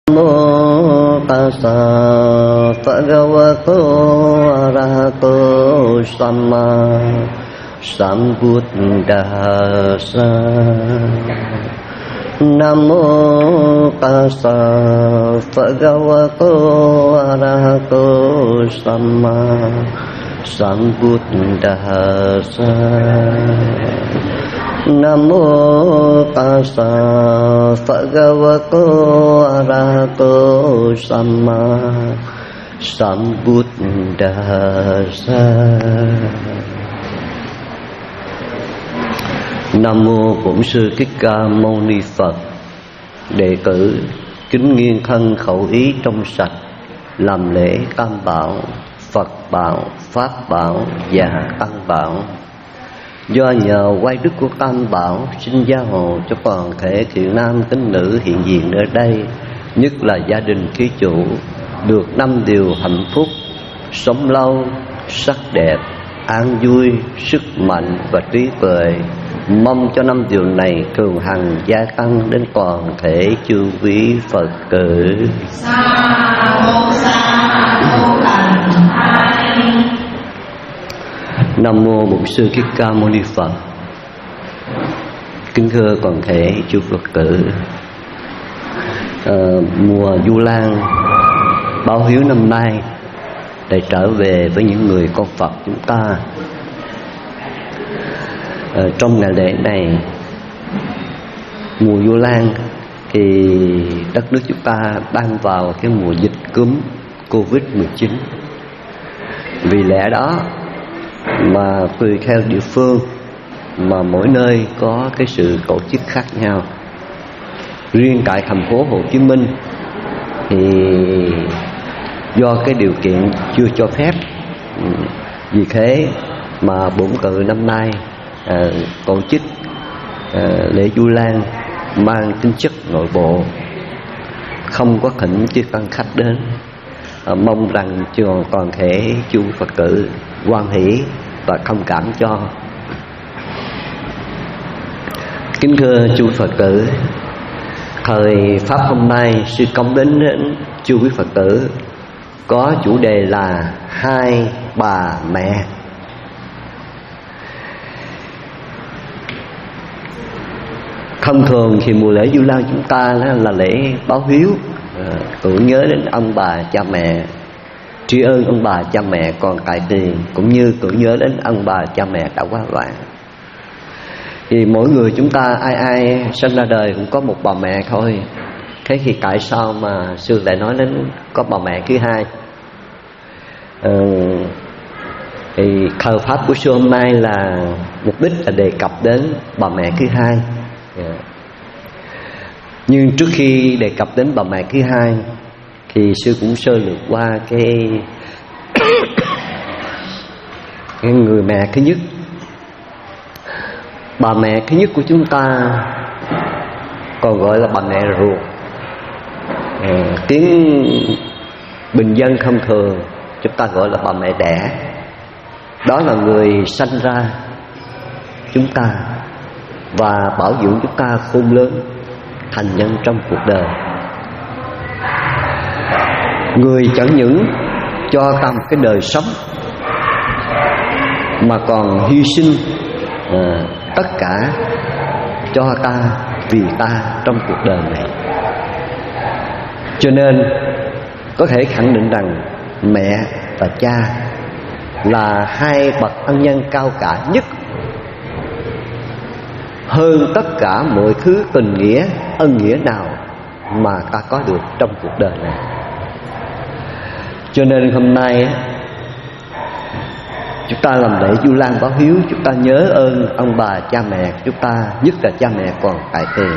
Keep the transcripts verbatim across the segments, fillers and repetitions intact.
Mô Tassa Bhagavato Arahato Samma Sambuddhassa. Nam mô Tassa Bhagavato Arahato Samma Sambuddhassa. Nam mô Tassa Bhagavato Arahato Samma Sambuddhassa. Nam mô Bổn Sư Thích Ca Mâu Ni Phật. Đệ tử kính nghiêng thân khẩu ý trong sạch, làm lễ Tam Bảo, Phật Bảo, Pháp Bảo và Tăng Bảo. Do nhờ quay đức của Tam Bảo, xin gia hộ cho toàn thể thiện nam tín nữ hiện diện ở đây, nhất là gia đình thí chủ, được năm điều hạnh phúc: sống lâu, sắc đẹp, an vui, sức mạnh và trí tuệ. Mong cho năm điều này thường hằng gia tăng đến toàn thể chư quý Phật tử. Nam mô Bổn Sư Thích Ca Mâu Ni Phật. Kính thưa toàn thể chư Phật tử, à, mùa Vu Lan báo hiếu năm nay lại trở về với những người con Phật chúng ta. À, trong ngày lễ này, mùa Vu Lan thì đất nước chúng ta đang vào cái mùa dịch cúm Covid mười chín. Vì lẽ đó mà tùy theo địa phương mà mỗi nơi có cái sự tổ chức khác nhau. Riêng tại thành phố Hồ Chí Minh thì do cái điều kiện chưa cho phép, vì thế mà bổn cự năm nay à, tổ chức à, lễ Vu Lan mang tính chất nội bộ, không có thỉnh chư tăng khách đến. À, mong rằng trường toàn thể chư Phật tử hoan hỷ và thông cảm cho. Kính thưa chư Phật tử, thời pháp hôm nay sư công đến đến chư quý Phật tử có chủ đề là hai bà mẹ. Thông thường thì mùa lễ Vu Lan chúng ta là lễ báo hiếu, tưởng nhớ đến ông bà cha mẹ, tri ân ông bà cha mẹ còn tại tiền, cũng như tưởng nhớ đến ông bà cha mẹ đã qua đoạn. Thì mỗi người chúng ta ai ai sinh ra đời cũng có một bà mẹ thôi. Thế thì tại sao mà sư lại nói đến có bà mẹ thứ hai? Ừ, thì thờ pháp của sư hôm nay là mục đích là đề cập đến bà mẹ thứ hai. Yeah. Nhưng trước khi đề cập đến bà mẹ thứ hai thì sư cũng sơ lược qua cái cái người mẹ thứ nhất. Bà mẹ thứ nhất của chúng ta còn gọi là bà mẹ ruột. À, tiếng bình dân thông thường chúng ta gọi là bà mẹ đẻ. Đó là người sanh ra chúng ta và bảo dưỡng chúng ta khôn lớn thành nhân trong cuộc đời. Người chẳng những cho ta một cái đời sống mà còn hy sinh à, tất cả cho ta, vì ta trong cuộc đời này. Cho nên có thể khẳng định rằng mẹ và cha là hai bậc ân nhân cao cả nhất, hơn tất cả mọi thứ tình nghĩa, ân nghĩa nào mà ta có được trong cuộc đời này. Cho nên hôm nay chúng ta làm lễ Vu Lan báo hiếu, chúng ta nhớ ơn ông bà cha mẹ chúng ta, nhất là cha mẹ còn tại tiền.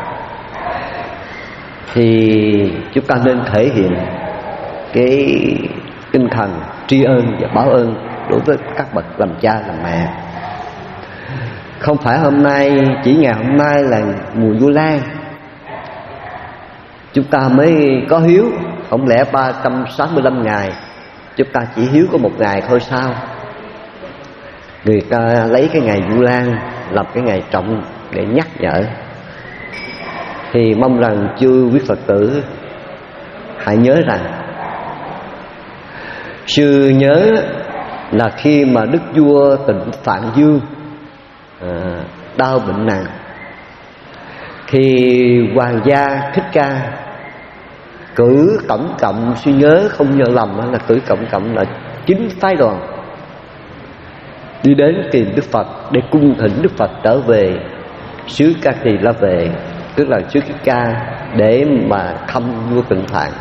Thì chúng ta nên thể hiện cái tinh thần tri ân và báo ơn đối với các bậc làm cha làm mẹ. Không phải hôm nay, chỉ ngày hôm nay là mùa Vu Lan chúng ta mới có hiếu. Không lẽ ba trăm sáu mươi lăm ngày chúng ta chỉ hiếu có một ngày thôi sao? Người ta lấy cái ngày Vu Lan làm cái ngày trọng để nhắc nhở. Thì mong rằng chư quý Phật tử hãy nhớ rằng, sư nhớ là khi mà đức vua Tịnh Phạn Dương à, đau bệnh nặng, thì hoàng gia Thích Ca cử tổng cộng, suy nhớ không nhớ lầm là cử tổng cộng là chín phái đoàn đi đến tìm Đức Phật để cung thỉnh Đức Phật trở về xứ Ca Tỳ La Vệ, tức là xứ Thích Ca, để mà thăm vua Tịnh Phạn.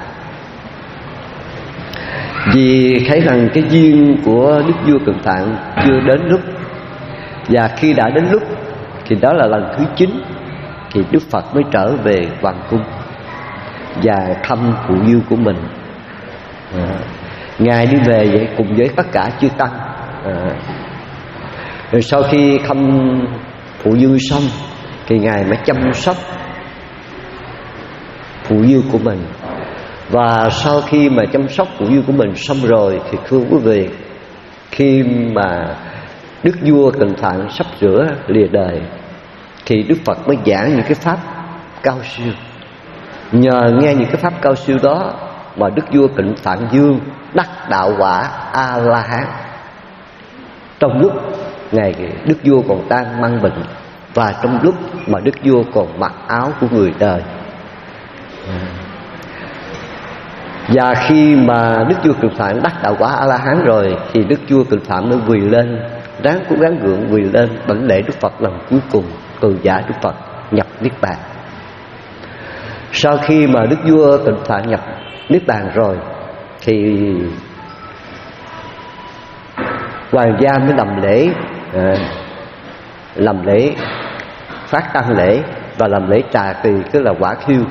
Vì thấy rằng cái duyên của đức vua Tịnh Phạn chưa đến lúc, và khi đã đến lúc thì đó là lần thứ chín, thì Đức Phật mới trở về hoàng cung và thăm phụ yêu của mình. à, Ngài đi về vậy cùng với tất cả chư tăng. à, Rồi sau khi thăm phụ yêu xong thì Ngài mới chăm sóc phụ yêu của mình. Và sau khi mà chăm sóc phụ yêu của mình xong rồi thì thưa quý vị, khi mà đức vua Tịnh Phạn sắp sửa lìa đời thì Đức Phật mới giảng những cái pháp cao siêu. Nhờ nghe những cái pháp cao siêu đó mà đức vua Tịnh Phạn Dương đắc đạo quả A La Hán, trong lúc ngày đức vua còn đang mang bệnh, và trong lúc mà đức vua còn mặc áo của người đời. Và khi mà đức vua Tịnh Phạn đắc đạo quả A La Hán rồi thì đức vua Tịnh Phạn mới quỳ lên, ráng cố gắng gượng quỳ lên đảnh lễ Đức Phật lần cuối cùng, từ giả Đức Phật nhập niết bàn. Sau khi mà đức vua Tịnh Phạn nhập niết bàn rồi thì hoàng gia mới làm lễ à, làm lễ phát tang lễ và làm lễ trà tỳ, tức là quả thiêu.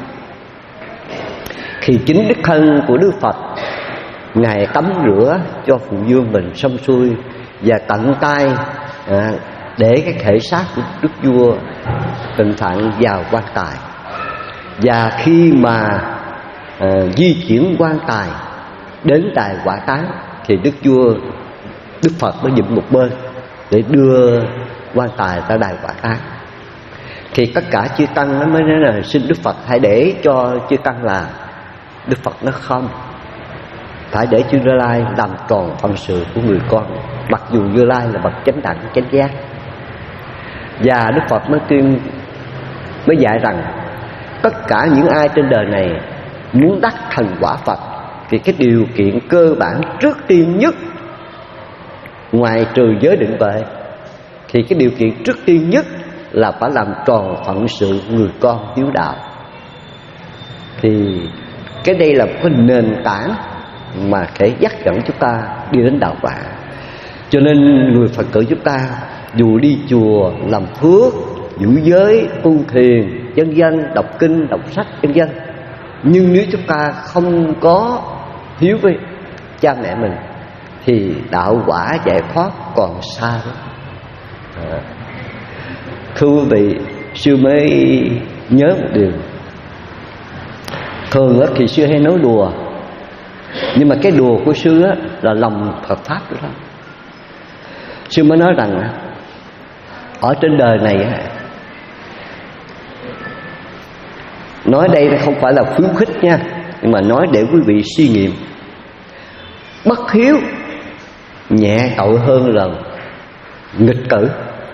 Thì chính đức thân của Đức Phật, Ngài tắm rửa cho phụ vương mình xong xuôi và tận tay à, để cái thể xác của đức vua Tịnh Phạn vào quan tài. Và khi mà à, di chuyển quan tài đến đài hỏa táng thì đức vua Đức Phật mới dựng một bên để đưa quan tài ra đài hỏa táng. Thì tất cả chư tăng nó mới nói là xin Đức Phật hãy để cho chư tăng làm. Đức Phật nói không, phải để chư Như Lai làm tròn phận sự của người con, mặc dù Như Lai là bậc chánh đẳng chánh giác. Và Đức Phật mới tuyên mới dạy rằng tất cả những ai trên đời này muốn đắc thành quả Phật thì cái điều kiện cơ bản trước tiên nhất, ngoài trừ giới định tuệ, thì cái điều kiện trước tiên nhất là phải làm tròn phận sự người con hiếu đạo. Thì cái đây là một cái nền tảng mà thể dắt dẫn chúng ta đi đến đạo quả. Cho nên người Phật tử chúng ta dù đi chùa làm phước, giữ giới, tu thiền, vân vân, đọc kinh, đọc sách, vân vân, nhưng nếu chúng ta không có hiếu với cha mẹ mình thì đạo quả giải thoát còn xa lắm. À. Thưa quý vị, sư mới nhớ một điều. Thường thì sư hay nói đùa, nhưng mà cái đùa của sư là lòng Phật pháp đó. Sư mới nói rằng ở trên đời này, nói đây không phải là khuyến khích nha, nhưng mà nói để quý vị suy nghiệm. Bất hiếu nhẹ tội hơn là nghịch tử.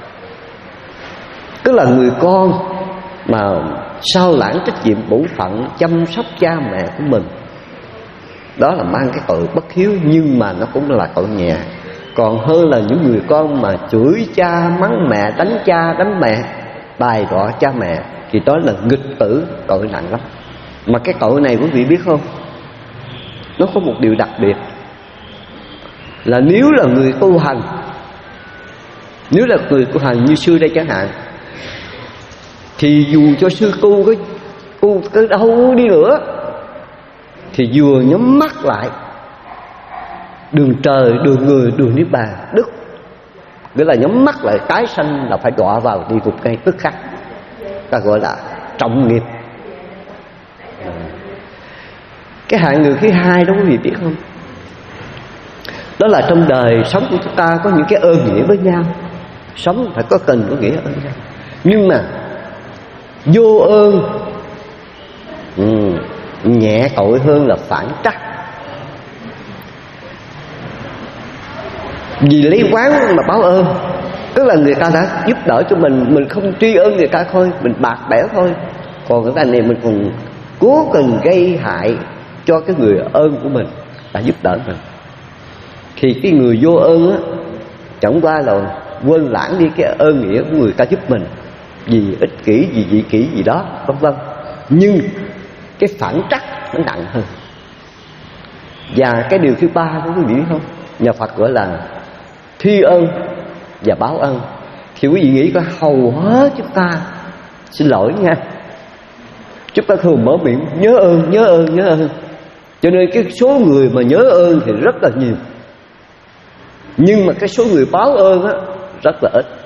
Tức là người con mà sao lãng trách nhiệm bổn phận chăm sóc cha mẹ của mình, đó là mang cái tội bất hiếu, nhưng mà nó cũng là tội nhẹ. Còn hơn là những người con mà chửi cha, mắng mẹ, đánh cha, đánh mẹ, bài đọa cha mẹ, thì đó là nghịch tử, tội nặng lắm. Mà cái tội này quý vị biết không, nó có một điều đặc biệt là nếu là người tu hành, nếu là người tu hành như sư đây chẳng hạn, thì dù cho sư tu cái tu tới đâu đi nữa thì vừa nhắm mắt lại, đường trời, đường người, đường niết bàn đức, nghĩa là nhắm mắt lại tái sanh là phải đọa vào địa ngục ngay tức khắc. Ta gọi là trọng nghiệp. Cái hạng người thứ hai đó quý vị biết không, đó là trong đời sống của chúng ta có những cái ơn nghĩa với nhau. Sống phải có tình có nghĩa ơn nhau, nhưng mà vô ơn, ừ, nhẹ tội hơn là phản trắc. Vì lấy oán mà báo ơn, tức là người ta đã giúp đỡ cho mình, mình không tri ân người ta thôi, mình bạc bẽo thôi. Còn người ta này mình còn cố tình gây hại cho cái người ơn của mình, đã giúp đỡ mình. Thì cái người vô ơn á, chẳng qua là quên lãng đi cái ơn nghĩa của người ta giúp mình, vì ích kỷ, vì vị kỷ gì đó, vân vân. Nhưng cái phản trắc nó nặng hơn. Và cái điều thứ ba của quý vị biết không, nhà Phật gọi là thi ơn và báo ơn. Thì quý vị nghĩ có hầu hết chúng ta, xin lỗi nha, chúng ta thường mở miệng nhớ ơn, nhớ ơn, nhớ ơn. Cho nên cái số người mà nhớ ơn thì rất là nhiều, nhưng mà cái số người báo ơn á rất là ít.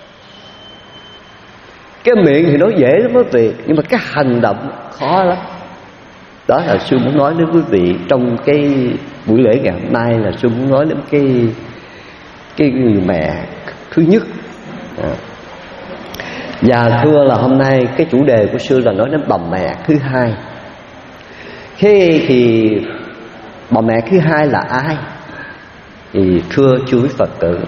Cái miệng thì nói dễ lắm quý vị, nhưng mà cái hành động khó lắm. Đó là sư muốn nói đến quý vị trong cái buổi lễ ngày hôm nay, là sư muốn nói đến cái cái người mẹ thứ nhất. À. Và thưa là hôm nay cái chủ đề của sư là nói đến bà mẹ thứ hai. Thế thì bà mẹ thứ hai là ai? Thì thưa chú quý Phật tử,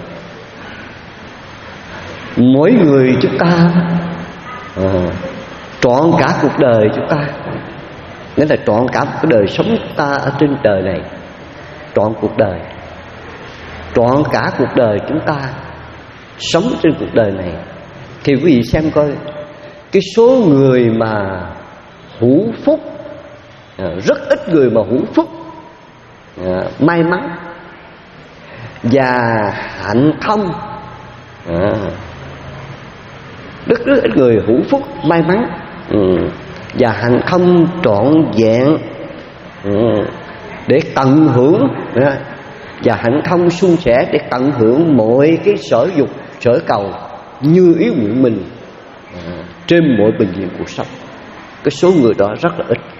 mỗi người chúng ta à, trọn cả cuộc đời chúng ta, nghĩa là trọn cả một cái đời sống chúng ta ở trên đời này, trọn cuộc đời, trọn cả cuộc đời chúng ta sống trên cuộc đời này. Thì quý vị xem coi, cái số người mà hữu phúc, à, rất ít người mà hữu phúc, à, may mắn và hạnh thông, à, rất rất ít người hữu phúc, may mắn, ừ, và hạnh thông trọn vẹn, ừ, để tận hưởng, và hạnh thông suôn sẻ để tận hưởng mọi cái sở dục sở cầu như ý nguyện mình, à, trên mọi bình diện cuộc sống. Cái số người đó rất là ít.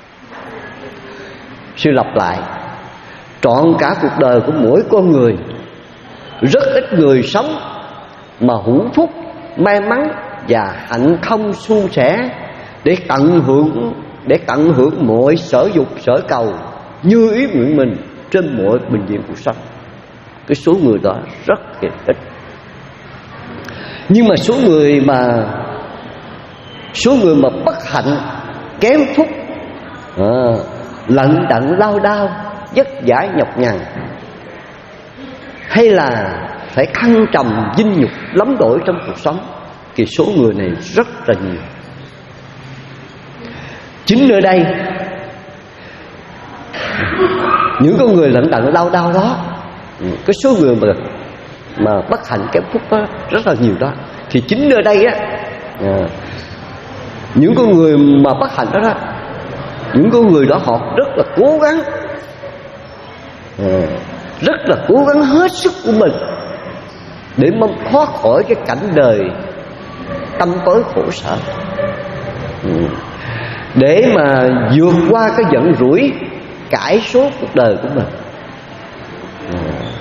Sư lặp lại, trọn cả cuộc đời của mỗi con người, rất ít người sống mà hữu phúc, may mắn và hạnh thông suôn sẻ để tận hưởng, để tận hưởng mọi sở dục sở cầu như ý nguyện mình trên mọi bình diện cuộc sống. Cái số người đó rất là ít. Nhưng mà số người mà số người mà bất hạnh, kém phúc, à, lận đận lao đao, vất vả nhọc nhằn, hay là phải thăng trầm vinh nhục lắm đổi trong cuộc sống, thì số người này rất là nhiều. Chính nơi đây, những con người lận đận lao đao đó, cái số người mà mà bất hạnh kém phúc đó rất là nhiều đó. Thì chính nơi đây á, à, những con người mà bất hạnh đó đó, những con người đó họ rất là cố gắng, à, rất là cố gắng hết sức của mình để mong thoát khỏi cái cảnh đời tâm tối khổ sở, ừ, để mà vượt qua cái giận rủi cải số cuộc đời của mình. À,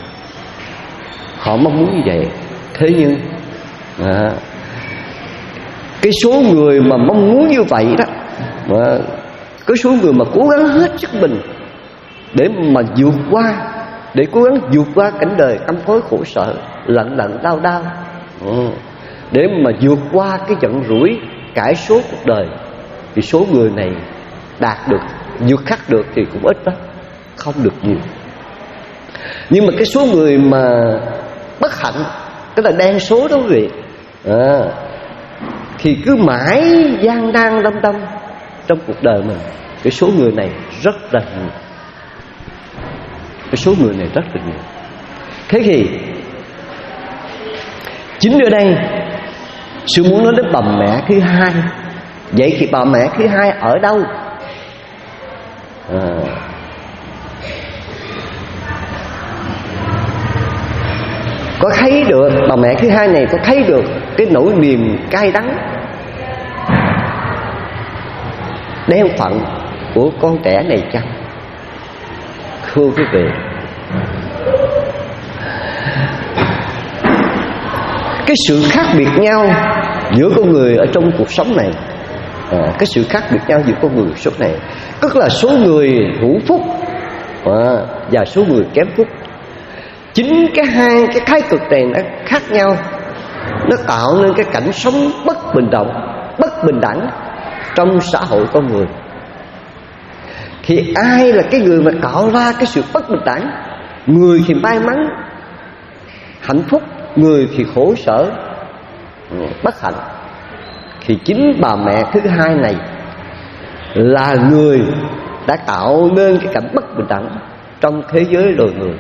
họ mong muốn như vậy. Thế nhưng à, cái số người mà mong muốn như vậy đó, mà cái số người mà cố gắng hết sức mình để mà vượt qua, để cố gắng vượt qua cảnh đời tâm tối khổ sở, lận đận đau đau, ừ, để mà vượt qua cái giận rủi cải số cuộc đời, thì số người này đạt được, vượt khắc được thì cũng ít đó, không được nhiều. Nhưng mà cái số người mà bất hạnh, tức là đen số đó quý vị, à, thì cứ mãi gian nan lâm tâm trong cuộc đời mình. Cái số người này rất là nhiều. Cái số người này rất là nhiều. Thế thì chính ở đây sư muốn nói đến bà mẹ thứ hai. Vậy thì bà mẹ thứ hai ở đâu? À, có thấy được bà mẹ thứ hai này, có thấy được cái nỗi niềm cay đắng đen phận của con trẻ này chăng? Thưa quý vị, cái sự khác biệt nhau giữa con người ở trong cuộc sống này, à, cái sự khác biệt nhau giữa con người số này, tức là số người hữu phúc à, và số người kém phúc. Chính cái hai cái thái cực này nó khác nhau, nó tạo nên cái cảnh sống bất bình đẳng, bất bình đẳng trong xã hội con người. Thì ai là cái người mà tạo ra cái sự bất bình đẳng? Người thì may mắn hạnh phúc, người thì khổ sở bất hạnh. Thì chính bà mẹ thứ hai này là người đã tạo nên cái cảnh bất bình đẳng trong thế giới loài người.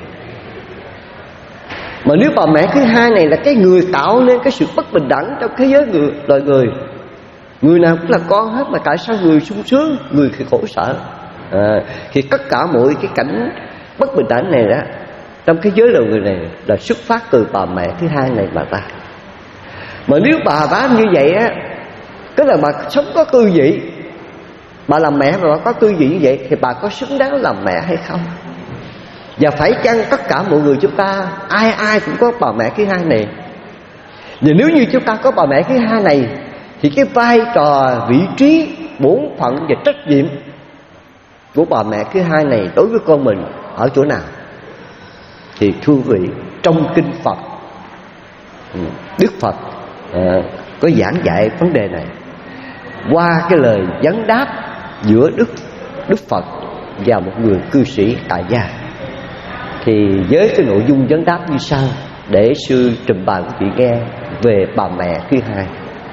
Mà nếu bà mẹ thứ hai này là cái người tạo nên cái sự bất bình đẳng trong thế giới người, loài người, người nào cũng là con hết, mà tại sao người sung sướng, người thì khổ sở? À, thì tất cả mọi cái cảnh bất bình đẳng này đó trong cái giới loài người này là xuất phát từ bà mẹ thứ hai này mà ra. Mà nếu bà bá như vậy á, tức là bà sống có tư vị, bà làm mẹ mà bà có tư vị như vậy, thì bà có xứng đáng làm mẹ hay không? Và phải chăng tất cả mọi người chúng ta ai ai cũng có bà mẹ thứ hai này? Và nếu như chúng ta có bà mẹ thứ hai này, thì cái vai trò, vị trí, bổn phận và trách nhiệm của bà mẹ thứ hai này đối với con mình ở chỗ nào? Thì thưa quý vị, trong kinh Phật, Đức Phật à, có giảng dạy vấn đề này qua cái lời vấn đáp giữa Đức Đức Phật và một người cư sĩ tại gia. Thì với cái nội dung vấn đáp như sau, để sư trình bày quý vị nghe về bà mẹ thứ hai.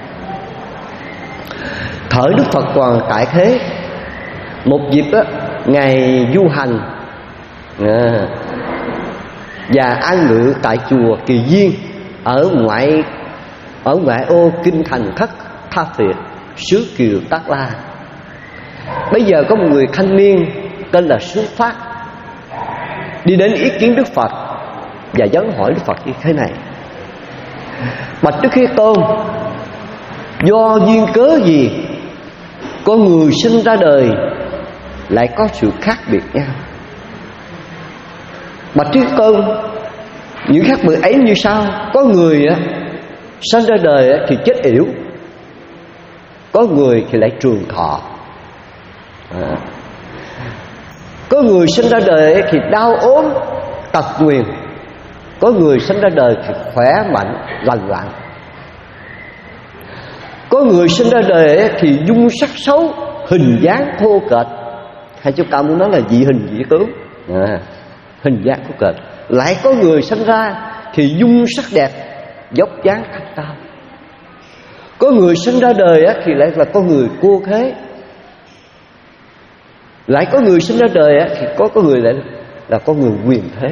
Thời Đức Phật còn tại thế, một dịp á, Ngài du hành à, và an ngự tại chùa Kỳ Viên ở ngoại ở ngoại ô kinh thành Thất Tha Việt, xứ Kiều Tát La. Bây giờ có một người thanh niên tên là Xuất Phát đi đến ý kiến Đức Phật và vấn hỏi Đức Phật như thế này: bạch Đức Thế Tôn, do duyên cớ gì con người sinh ra đời lại có sự khác biệt nhau? Bạch Thế Tôn, những khác biệt ấy như sau: có người á, sinh ra đời á, thì chết yểu, có người thì lại trường thọ, à, có người sinh ra đời thì đau ốm tật nguyền, có người sinh ra đời thì khỏe mạnh lành lặn, có người sinh ra đời thì dung sắc xấu, hình dáng thô kệch, hay chúng ta muốn nói là dị hình dị tướng, à, hình dáng thô kệch. Lại có người sinh ra thì dung sắc đẹp, dốc dáng thanh cao. Có người sinh ra đời thì lại là con người cô thế. Lại có người sinh ra đời thì có có người lại là con người quyền thế.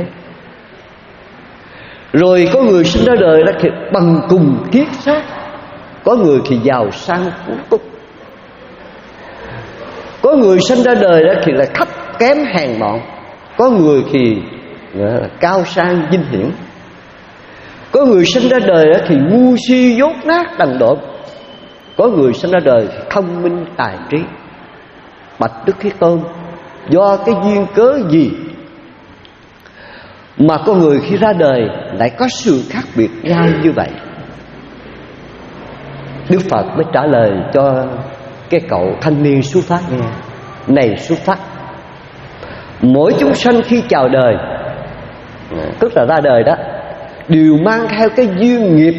Rồi có người sinh ra đời thì bằng cùng kiết xác, có người thì giàu sang phú túc, có người sinh ra đời thì là thấp kém hèn mọn, có người thì là cao sang vinh hiển, có người sinh ra đời thì ngu si dốt nát đần độn, có người sinh ra đời thì thông minh tài trí. Bạch Đức Thế Tôn, do cái duyên cớ gì mà con người khi ra đời lại có sự khác biệt nhau như vậy? Đức Phật mới trả lời cho cái cậu thanh niên Xuất Phát nghe: này Xuất Phát, mỗi chúng sanh khi chào đời, tức là ra đời đó, đều mang theo cái duyên nghiệp,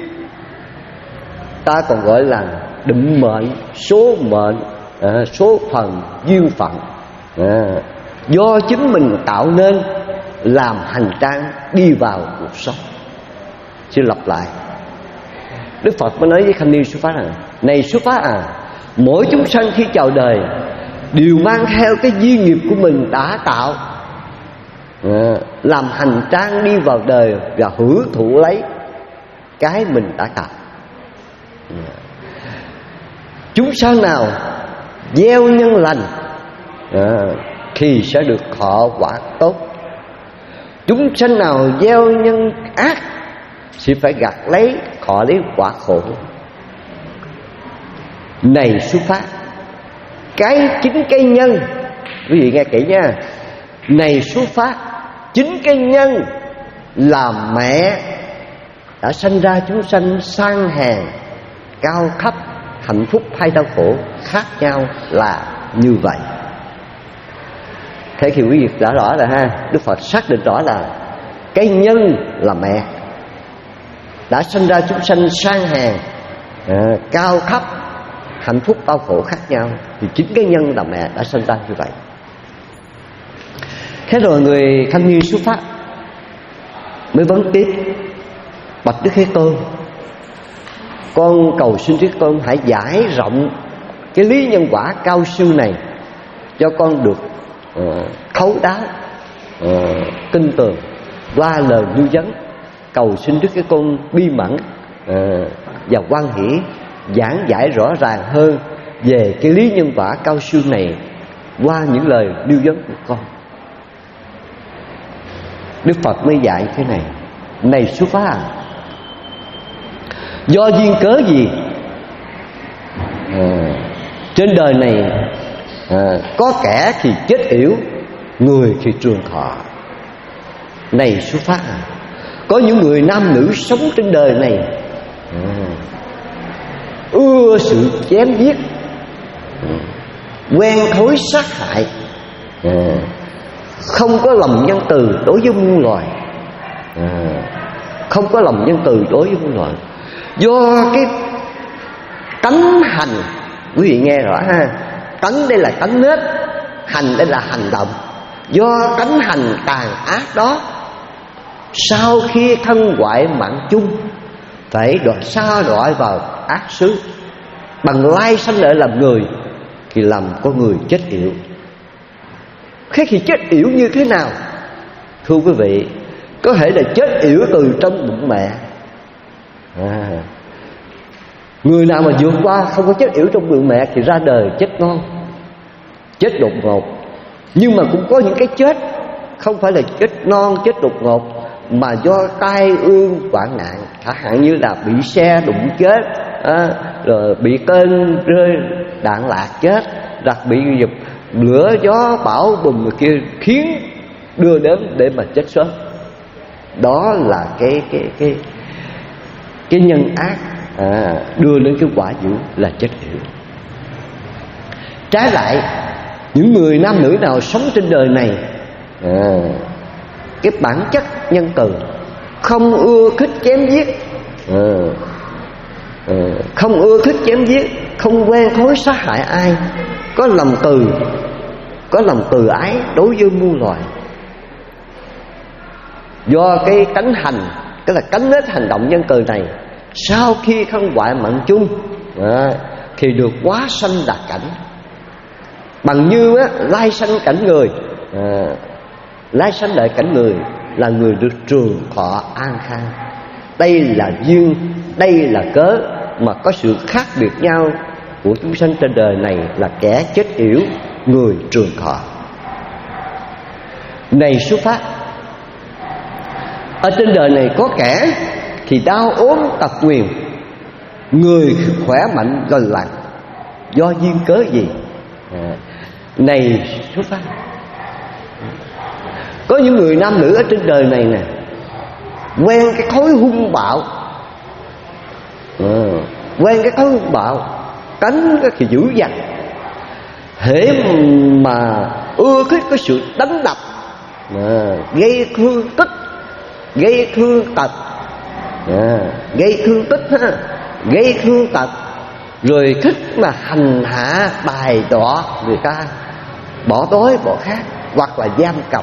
ta còn gọi là định mệnh, số mệnh, à, số phần, duyên phận, à, do chính mình tạo nên, làm hành trang đi vào cuộc sống. Xin lặp lại, Đức Phật mới nói với thanh niên Xuất Phát rằng: này Xuất Phát à, mỗi chúng sanh khi chào đời đều mang theo cái duyên nghiệp của mình đã tạo, à, làm hành trang đi vào đời và hưởng thụ lấy cái mình đã tạo. à. Chúng sanh nào gieo nhân lành à, thì sẽ được thọ quả tốt. Chúng sanh nào gieo nhân ác thì phải gặt lấy thọ lấy quả khổ. Này Xuất Phát, cái chính cái nhân, quý vị nghe kỹ nha. Này Xuất Phát, chính cái nhân là mẹ đã sanh ra chúng sanh sang hèn, cao thấp, hạnh phúc hay đau khổ khác nhau là như vậy. Thế thì quý vị đã rõ rồi ha. Đức Phật xác định rõ là cái nhân là mẹ đã sinh ra chúng sanh sang hàng, à, cao thấp, hạnh phúc đau khổ khác nhau, thì chính cái nhân là mẹ đã sinh ra như vậy. Thế rồi người thanh niên xuất phát mới vấn tiếp: bạch Đức Thế Tôn, con cầu xin Thế Tôn hãy giải rộng cái lý nhân quả cao siêu này cho con được uh, thấu đáo, uh, tin tưởng qua lời lưu vấn. Cầu xin Đức Thế Tôn bi mẫn uh, và hoan hỷ giảng giải rõ ràng hơn về cái lý nhân quả cao siêu này qua những lời lưu vấn của con. Đức Phật mới dạy thế này: này xuất phát à, do duyên cớ gì à, trên đời này à, có kẻ thì chết yểu, người thì trường thọ. Này xuất phát à, có những người nam nữ sống trên đời này à, ưa sự chém giết, à, quen thói sát hại, à, không có lòng nhân từ đối với muôn loài, à, không có lòng nhân từ đối với muôn loài. Do cái tánh hành, quý vị nghe rõ ha, tánh đây là tánh nết, hành đây là hành động. Do tánh hành tàn ác đó, sau khi thân hoại mạng chung, phải đọa xa đọa vào ác xứ, bằng lai sanh lại làm người, thì làm con người chết yểu. Thế thì chết yểu như thế nào? Thưa quý vị, có thể là chết yểu từ trong bụng mẹ. à, Người nào mà vượt qua không có chết yểu trong bụng mẹ thì ra đời chết ngon, chết đột ngột. Nhưng mà cũng có những cái chết không phải là chết non, chết đột ngột, mà do tai ương hoạn nạn, chẳng hạn như là bị xe đụng chết, à, rồi bị tên rơi đạn lạc chết, đặc bị dịp lửa gió bão bùng kia khiến đưa đến để mà chết sớm. Đó là cái cái cái cái nhân ác à, đưa đến cái quả dữ là chết yểu. Trái lại, những người nam nữ nào sống trên đời này à, cái bản chất nhân từ, không ưa thích chém giết, à, à, không ưa thích chém giết, không quen thói sát hại ai, có lòng từ, có lòng từ ái đối với muôn loài. Do cái cánh hành, tức là cánh nết hành động nhân từ này, sau khi thân hoại mạng chung à, thì được hóa sanh đạt cảnh, bằng như á, lai sanh cảnh người, à, lai sanh lại cảnh người là người được trường thọ an khang. Đây là duyên, đây là cớ mà có sự khác biệt nhau của chúng sanh trên đời này, là kẻ chết yểu, người trường thọ. Này xuất phát, ở trên đời này có kẻ thì đau ốm tật nguyền, người khỏe mạnh lành lặn. Do duyên cớ gì? à, Này xuất phát, có những người nam nữ ở trên đời này nè, quen cái thói hung bạo, à, quen cái thói hung bạo, cánh cái dữ dằn, hễ mà ưa thích cái sự đánh đập, à, gây thương tích, gây thương tật, à, gây thương tích ha, gây thương tật, rồi thích mà hành hạ bài đọa người ta, bỏ đói bỏ khát, hoặc là giam cầm.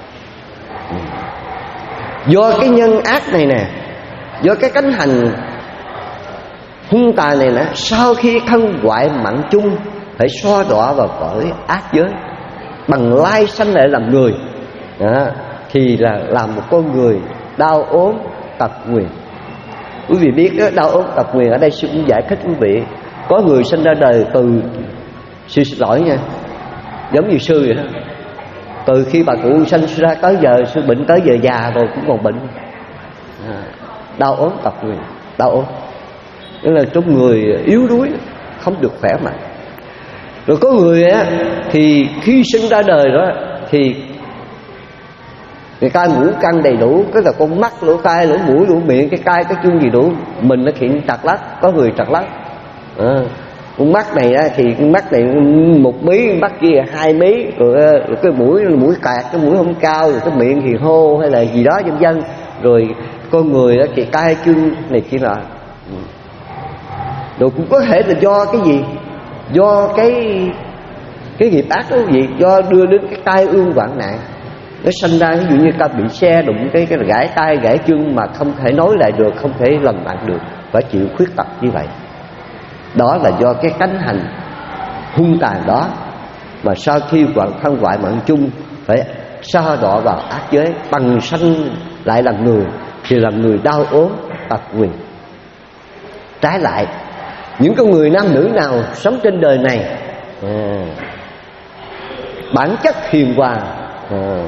Do cái nhân ác này nè, do cái cánh hành hung tàn này nè, sau khi thân hoại mạng chung, phải xoa đọa vào cõi ác giới, bằng lai sanh lại làm người, à, thì là làm một con người đau ốm tật nguyền. Quý vị biết đó, đau ốm tật nguyền ở đây sư cũng giải thích quý vị. Có người sinh ra đời từ, sư xin lỗi nha, giống như sư vậy đó, từ khi bà cụ sinh ra tới giờ, sư bệnh tới giờ già rồi cũng còn bệnh, à, đau ốm tật nguyền, đau ốm, tức là trong người yếu đuối, không được khỏe mạnh. Rồi có người á thì khi sinh ra đời đó thì cái tai mũi căn đầy đủ, cái là con mắt, lỗ tai, lỗ mũi, lỗ miệng, cái tai, cái chân gì đủ, mình nó hiện trật lắc, có người trật lắc, à, Con mắt này á, thì con mắt này một mí, con mắt kia hai mí, rồi, rồi cái mũi mũi cạc, cái mũi không cao, rồi cái miệng thì hô hay là gì đó vân vân. Rồi con người á thì tay chân này kia nọ. Rồi cũng có thể là do cái gì, do cái cái nghiệp ác đó gì, do đưa đến cái tai ương hoạn nạn. Nó sinh ra ví dụ như ta bị xe đụng cái cái gãy tay gãy chân mà không thể nối lại được, không thể lành lại được, phải chịu khuyết tật như vậy. Đó là do cái tánh hành hung tàn đó, mà sau khi hoạn thân hoại mạng chung phải sa đọa vào ác giới, bằng sanh lại làm người, thì làm người đau ốm tật nguyền. Trái lại, những con người nam nữ nào sống trên đời này à, bản chất hiền hòa, à,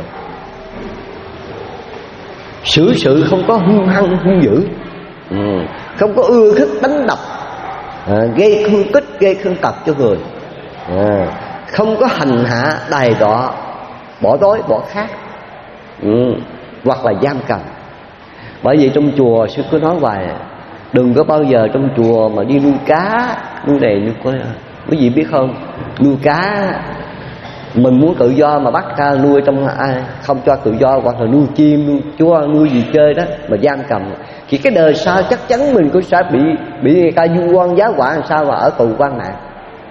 xử sự không có hung hăng hung dữ, ừ, không có ưa thích đánh đập, à, gây thương tích gây thương tật cho người, à, không có hành hạ đày đọa bỏ đói bỏ khát, ừ, hoặc là giam cầm. Bởi vì trong chùa sư cứ nói hoài, đừng có bao giờ trong chùa mà đi nuôi cá, nuôi này nuôi coi. Quý vị biết không, nuôi cá mình muốn tự do mà bắt ra nuôi trong ai không cho tự do, hoặc là nuôi chim nuôi chúa nuôi gì chơi đó mà giam cầm, thì cái đời sau chắc chắn mình cũng sẽ bị bị người ta du quan giá họa làm sao mà ở tù quan nạn,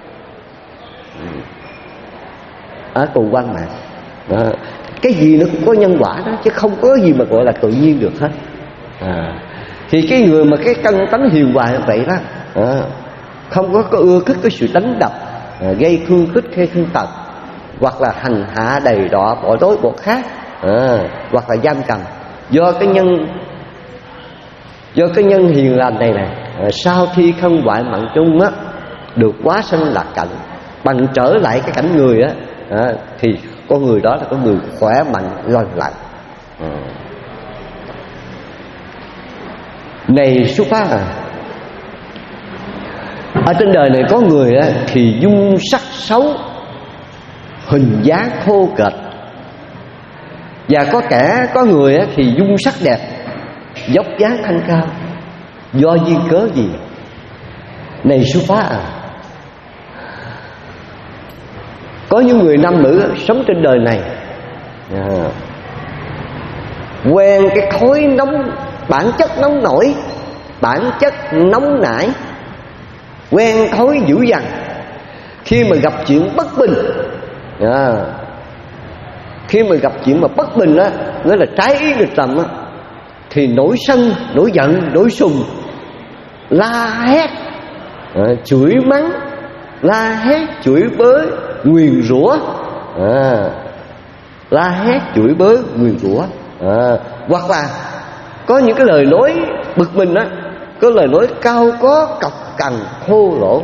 ở tù quan nạn đó. Cái gì nó cũng có nhân quả đó, chứ không có gì mà gọi là tự nhiên được hết. À, thì cái người mà cái căn tánh hiền hòa như vậy đó, à, không có, có ưa thích cái sự đánh đập, à, gây thương tích hay thương tật, hoặc là hành hạ đầy đọa bỏ đói bỏ khát, à, hoặc là giam cầm. Do cái nhân do cái nhân hiền lành này này, à, sau khi thân hoại mạng chung á, được hóa sanh lạc cảnh, bằng trở lại cái cảnh người á, à, thì con người đó là con người khỏe mạnh lành lặn. À. Này xuất phát à, ở trên đời này có người á, thì dung sắc xấu, hình dáng thô kệch, và có kẻ có người á, thì dung sắc đẹp, dốc dáng thanh cao. Do duyên cớ gì? Này xuất phát à, có những người nam nữ á, sống trên đời này, à, quen cái khối nóng, bản chất nóng nổi, bản chất nóng nảy, quen thói dữ dằn. Khi mà gặp chuyện bất bình, à, khi mà gặp chuyện mà bất bình á, nghĩa là trái ý nghịch lầm á, thì nổi sân, nổi giận, nổi sùng, la hét, à, chửi mắng, la hét, chửi bới, nguyền rủa, à, la hét, chửi bới, nguyền rủa, à, hoặc là có những cái lời nói bực mình á, có lời nói cao có, cọc cằn, thô lỗ,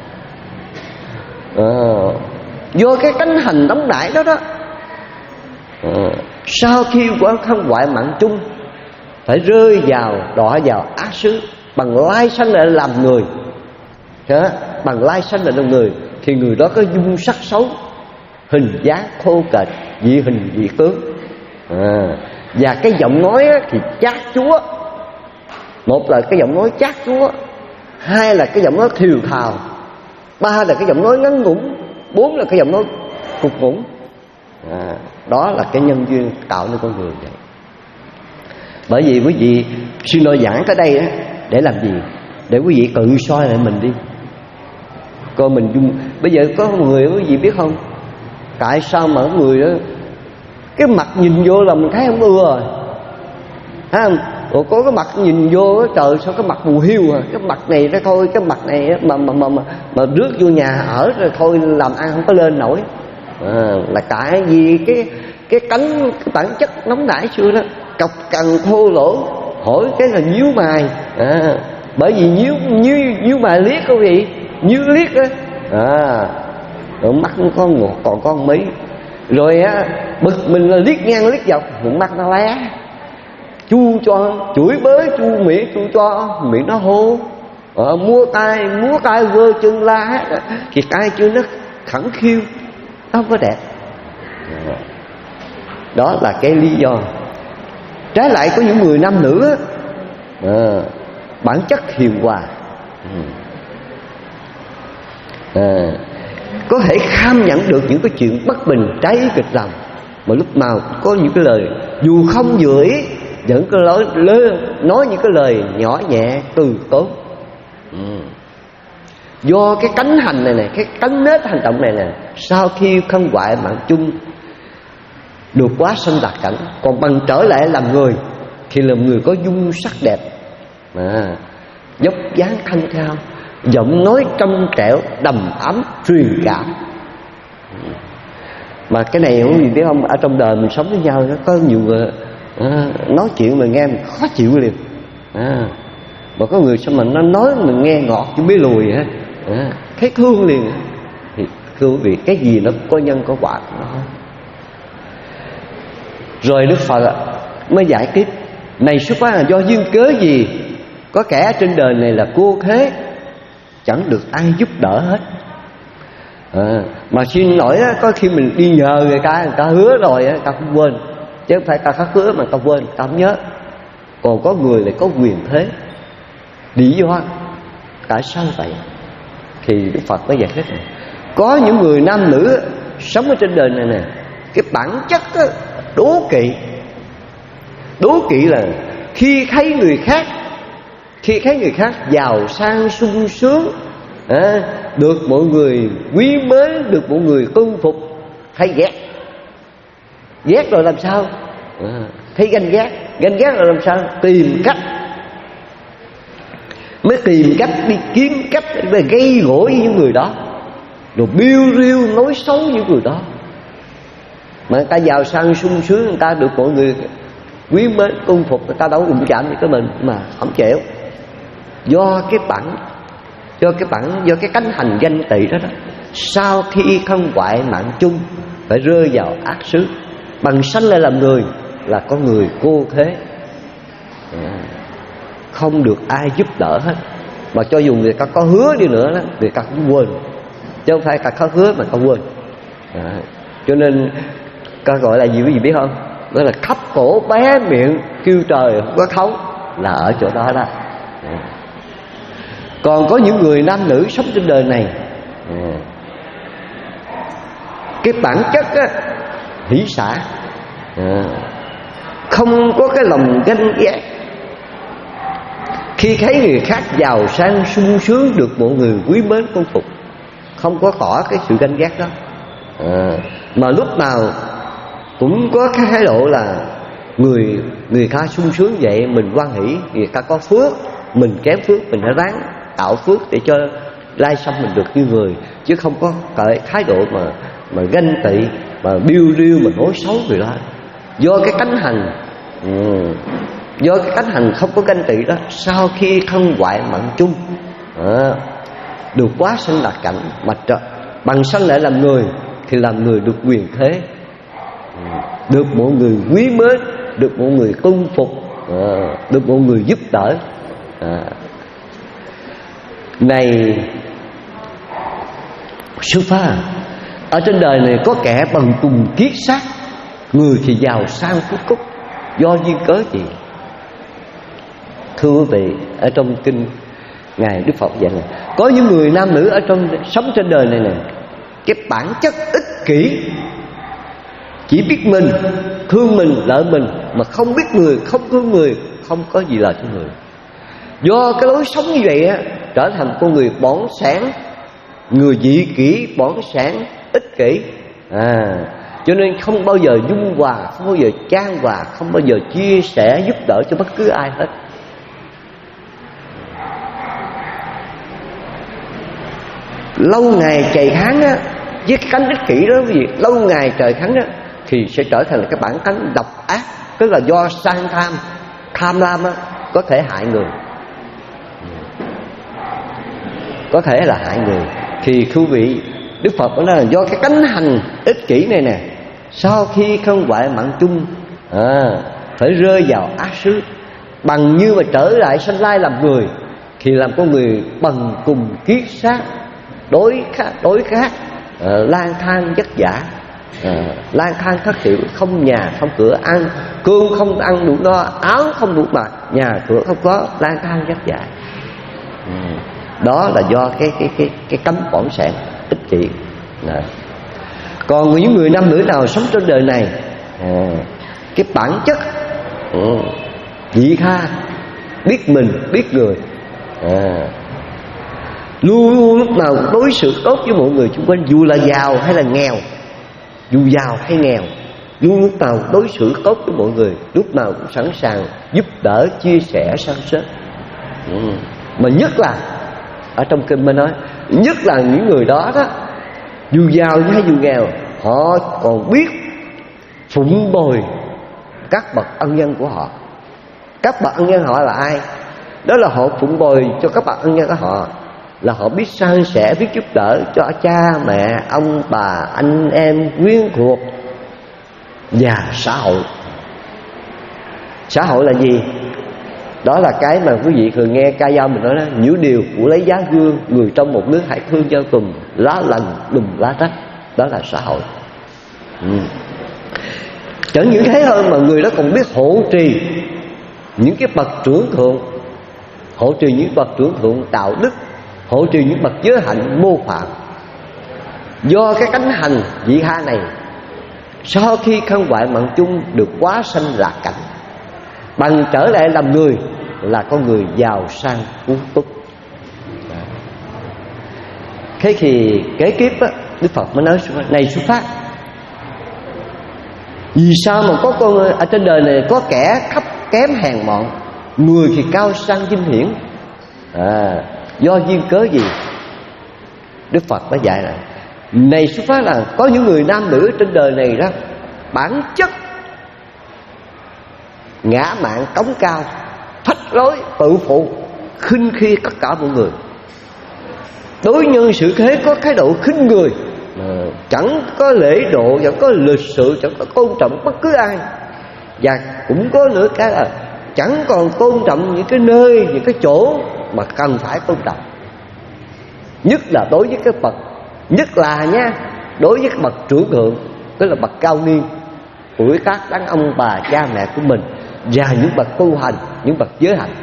à, do cái cánh hành đóng đãi đó đó, à, sau khi quan thân hoại mạng chung phải rơi vào đọa vào ác xứ, bằng lai sanh lại làm người, đó, bằng lai sanh lại làm người, thì người đó có dung sắc xấu, hình dáng thô kệch, dị hình dị tướng, à, và cái giọng nói á, thì chát chúa. Một là cái giọng nói chát chúa, hai là cái giọng nói thiều thào, ba là cái giọng nói ngắn ngủn, bốn là cái giọng nói cục ngủn, à, đó là cái nhân duyên tạo nên con người vậy. Bởi vì quý vị xin nói giảng tới đây á, để làm gì? Để quý vị tự soi lại mình đi, coi mình dung. Bây giờ có một người quý vị biết không, tại sao mà người đó cái mặt nhìn vô là mình thấy không ưa rồi, thấy không? Ủa có cái mặt nhìn vô đó, trời sao cái mặt mù hiu à, cái mặt này đó thôi, cái mặt này đó, mà mà mà mà, mà rước vô nhà ở rồi thôi làm ăn không có lên nổi, à, là tại vì cái cái cánh cái bản chất nóng nảy xưa đó, cọc cằn thô lỗ, hỏi cái là nhíu mày, à, bởi vì nhíu nhíu nhíu mày liếc quý vị, nhíu liếc đó, à, rồi mắt nó có ngọt còn con mấy, rồi á bực mình là liếc ngang liếc dọc, mắt nó lé, chu cho chửi bới, chu miệng chu cho miệng nó hô, à, múa tay múa tay vơ chân la hết, thì tay chân nó khẳng khiu, nó không có đẹp. Đó là cái lý do. Trái lại có những người nam nữ á, à, bản chất hiền hòa, à, có thể kham nhận được những cái chuyện bất bình trái nghịch lòng, mà lúc nào có những cái lời dù không vừa ý vẫn có nói, nói những cái lời nhỏ nhẹ từ tốn. ừ. Do cái cánh hành này này, cái cánh nết hành động này nè, sau khi không hoại mạng chung được quá sanh lạc cảnh, còn bằng trở lại làm người thì làm người có dung sắc đẹp, à, dốc dáng thanh thao, giọng nói trong trẻo đầm ấm truyền cảm. Mà cái này không gì biết không, ở trong đời mình sống với nhau nó có nhiều người à, nói chuyện mà nghe mình khó chịu liền, à, mà có người sao mà nó nói mình nghe ngọt chứ biết lùi ha, à, thấy thương liền. Thì thưa quý vị, cái gì nó có nhân có quả của nó. Rồi Đức Phật mới giải thích: này xuất phát là do duyên cớ gì, có kẻ trên đời này là cô thế, chẳng được ai giúp đỡ hết. à, Mà xin lỗi á, có khi mình đi nhờ người ta, người ta hứa rồi á, người ta cũng quên. Chứ không phải ta khắc hứa mà người ta quên, người ta không nhớ. Còn có người lại có quyền thế. Lý do tại sao vậy? Thì Đức Phật mới giải thích này. Có những người nam nữ sống ở trên đời này nè, cái bản chất á, đố kỵ. Đố kỵ là khi thấy người khác Khi thấy người khác giàu sang sung sướng, à, được mọi người quý mến, được mọi người cung phục, thấy ghét. Ghét rồi làm sao? à, Thấy ganh ghét. Ganh ghét rồi làm sao? Tìm cách, mới tìm cách đi kiếm cách để gây gổ với những người đó, rồi biêu riêu nói xấu những người đó. Mà người ta giàu sang sung sướng, người ta được mọi người quý mến cung phục, người ta đâu đụng chạm với cái mình mà không chịu. Do cái bản Do cái bản Do cái cánh hành ganh tị đó đó, sau khi không hoại mạng chung phải rơi vào ác xứ, bằng sanh lại làm người là con người cô thế, không được ai giúp đỡ hết. Mà cho dù người ta có hứa đi nữa đó, người ta cũng quên. Chứ không phải ta có hứa mà ta quên. à, Cho nên ta gọi là gì quý vị biết không? Đó là khắp cổ bé miệng kêu trời không có thấu, là ở chỗ đó đó. à. Còn có những người nam nữ sống trên đời này, à, cái bản chất á, hỷ xả, à, không có cái lòng ganh ghét. Khi thấy người khác giàu sang sung sướng, được mọi người quý mến cung phục, không có tỏ cái sự ganh ghét đó. à, Mà lúc nào cũng có cái thái độ là Người người ta sung sướng vậy mình hoan hỷ, người ta có phước, mình kém phước, mình phải ráng tạo phước để cho lai sanh mình được như người. Chứ không có cái thái độ mà mà ganh tị, mà biêu riêu, mà nói xấu người đó. Do cái cánh hành ừ, Do cái cánh hành không có ganh tị đó, sau khi không hoại mạng chung, à, được quá sanh lạc cảnh, mà trợ, bằng sanh lại làm người thì làm người được quyền thế, được mọi người quý mến, được mọi người cung phục, à, được mọi người giúp đỡ. à. Này sư phá, ở trên đời này có kẻ bằng cùng kiết xác, người thì giàu sang phú cúc, do duyên cớ gì? Thưa quý vị, ở trong kinh ngài Đức Phật dạy là có những người nam nữ ở trong sống trên đời này này, cái bản chất ích kỷ, chỉ biết mình, thương mình, lợi mình, mà không biết người, không thương người, không có gì lợi cho người. Do cái lối sống như vậy á, trở thành con người bỏn sẻn, người dị kỷ, bỏn sẻn, ích kỷ, à, cho nên không bao giờ dung hòa, không bao giờ chan hòa, không bao giờ chia sẻ giúp đỡ cho bất cứ ai hết. Lâu ngày trời kháng á, với cái cánh ích kỷ đó quý vị, lâu ngày trời kháng á, thì sẽ trở thành cái bản tánh độc ác, tức là do sang tham, tham lam á, có thể hại người, có thể là hại người. Thì thưa quý vị, Đức Phật nói là do cái cánh hành ích kỷ này nè, sau khi không hoại mạng chung, à, phải rơi vào ác xứ, bằng như mà trở lại sanh lai làm người, thì làm con người bằng cùng kiết xác, đối khác, đối khác, à, lang thang vất vả, à, lang thang thất thiểu, không nhà không cửa ăn, cơm không ăn đủ no, áo không đủ mặc, nhà cửa không có, lang thang vất vả. ừ. Đó là do cái cái cái cái cấm bỏng sẻn ích kỷ. Đó. Còn những người nam nữ nào sống trên đời này, à, cái bản chất ừ, vị tha, biết mình biết người, à, luôn luôn lúc nào cũng đối xử tốt với mọi người xung quanh, dù là giàu hay là nghèo, dù giàu hay nghèo, luôn lúc nào đối xử tốt với mọi người, lúc nào cũng sẵn sàng giúp đỡ, chia sẻ, san sớt. Ừ. Mà nhất là ở trong kinh mới nói, nhất là những người đó đó, dù giàu hay dù nghèo, họ còn biết phụng bồi các bậc ân nhân của họ. Các bậc ân nhân họ là ai? Đó là họ phụng bồi cho các bậc ân nhân của họ, là họ biết san sẻ, biết giúp đỡ cho cha mẹ, ông bà, anh em, quyến thuộc và xã hội. Xã hội là gì? Đó là cái mà quý vị thường nghe ca dao mình nói đó: nhiễu điều của lấy giá gương, người trong một nước hãy thương nhau cùng, lá lành đùm lá rách. Đó là xã hội. ừ. Chẳng những thế hơn mà người đó còn biết hộ trì những cái bậc trưởng thượng, hộ trì những bậc trưởng thượng đạo đức, hộ trì những bậc giới hạnh mô phạm. Do cái cánh hành vị tha này, sau khi khăn hoại mạng chung được quá sanh lạc cảnh, bằng trở lại làm người, là con người giàu sang phú túc. Thế thì kế tiếp á, Đức Phật mới nói này xuất phát, vì sao mà có con ở trên đời này có kẻ thấp kém hèn mọn, người thì cao sang vinh hiển, à, do duyên cớ gì? Đức Phật đã dạy là này xuất phát là có những người nam nữ trên đời này đó, bản chất ngã mạn cống cao, thách lối tự phụ, khinh khi tất cả mọi người, đối nhân xử thế có thái độ khinh người, à, chẳng có lễ độ, chẳng có lịch sự, chẳng có tôn trọng bất cứ ai. Và cũng có nữa cái là chẳng còn tôn trọng những cái nơi, những cái chỗ mà cần phải tôn trọng. Nhất là đối với các bậc, nhất là nha, đối với các bậc trưởng thượng, tức là bậc cao niên, tuổi tác đàn ông bà cha mẹ của mình, và những bậc tu hành, những bậc giới hạnh.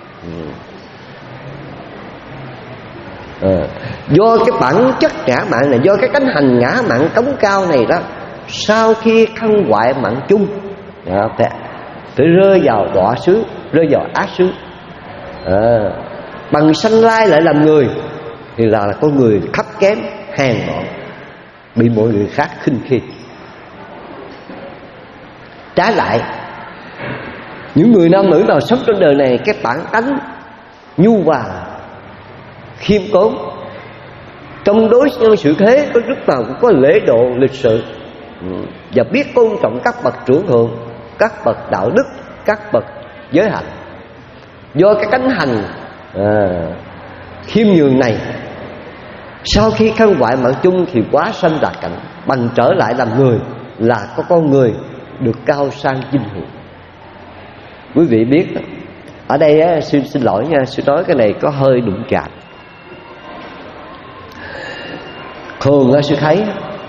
À, do cái bản chất ngã mạn này, do cái cánh hành ngã mạn cống cao này đó, sau khi khăn hoại mạng chung, à, phải, phải rơi vào đọa xứ, rơi vào ác xứ, à, bằng sanh lai lại làm người, thì là, là con người thấp kém hèn mọn, bị mọi người khác khinh khi. Trái lại, những người nam nữ nào sống trên đời này, cái bản tánh nhu hòa, khiêm tốn, trong đối nhân xử thế có lúc nào cũng có lễ độ lịch sự, và biết tôn trọng các bậc trưởng thượng, các bậc đạo đức, các bậc giới hạnh. Do cái cánh hành à, khiêm nhường này, sau khi khăn hoại mạng chung thì quá sanh lạc cảnh, bằng trở lại làm người, là có con người được cao sang vinh hiển. Quý vị biết ở đây á, sư xin lỗi nha, sư nói cái này có hơi đụng chạm. Thường á, sư thấy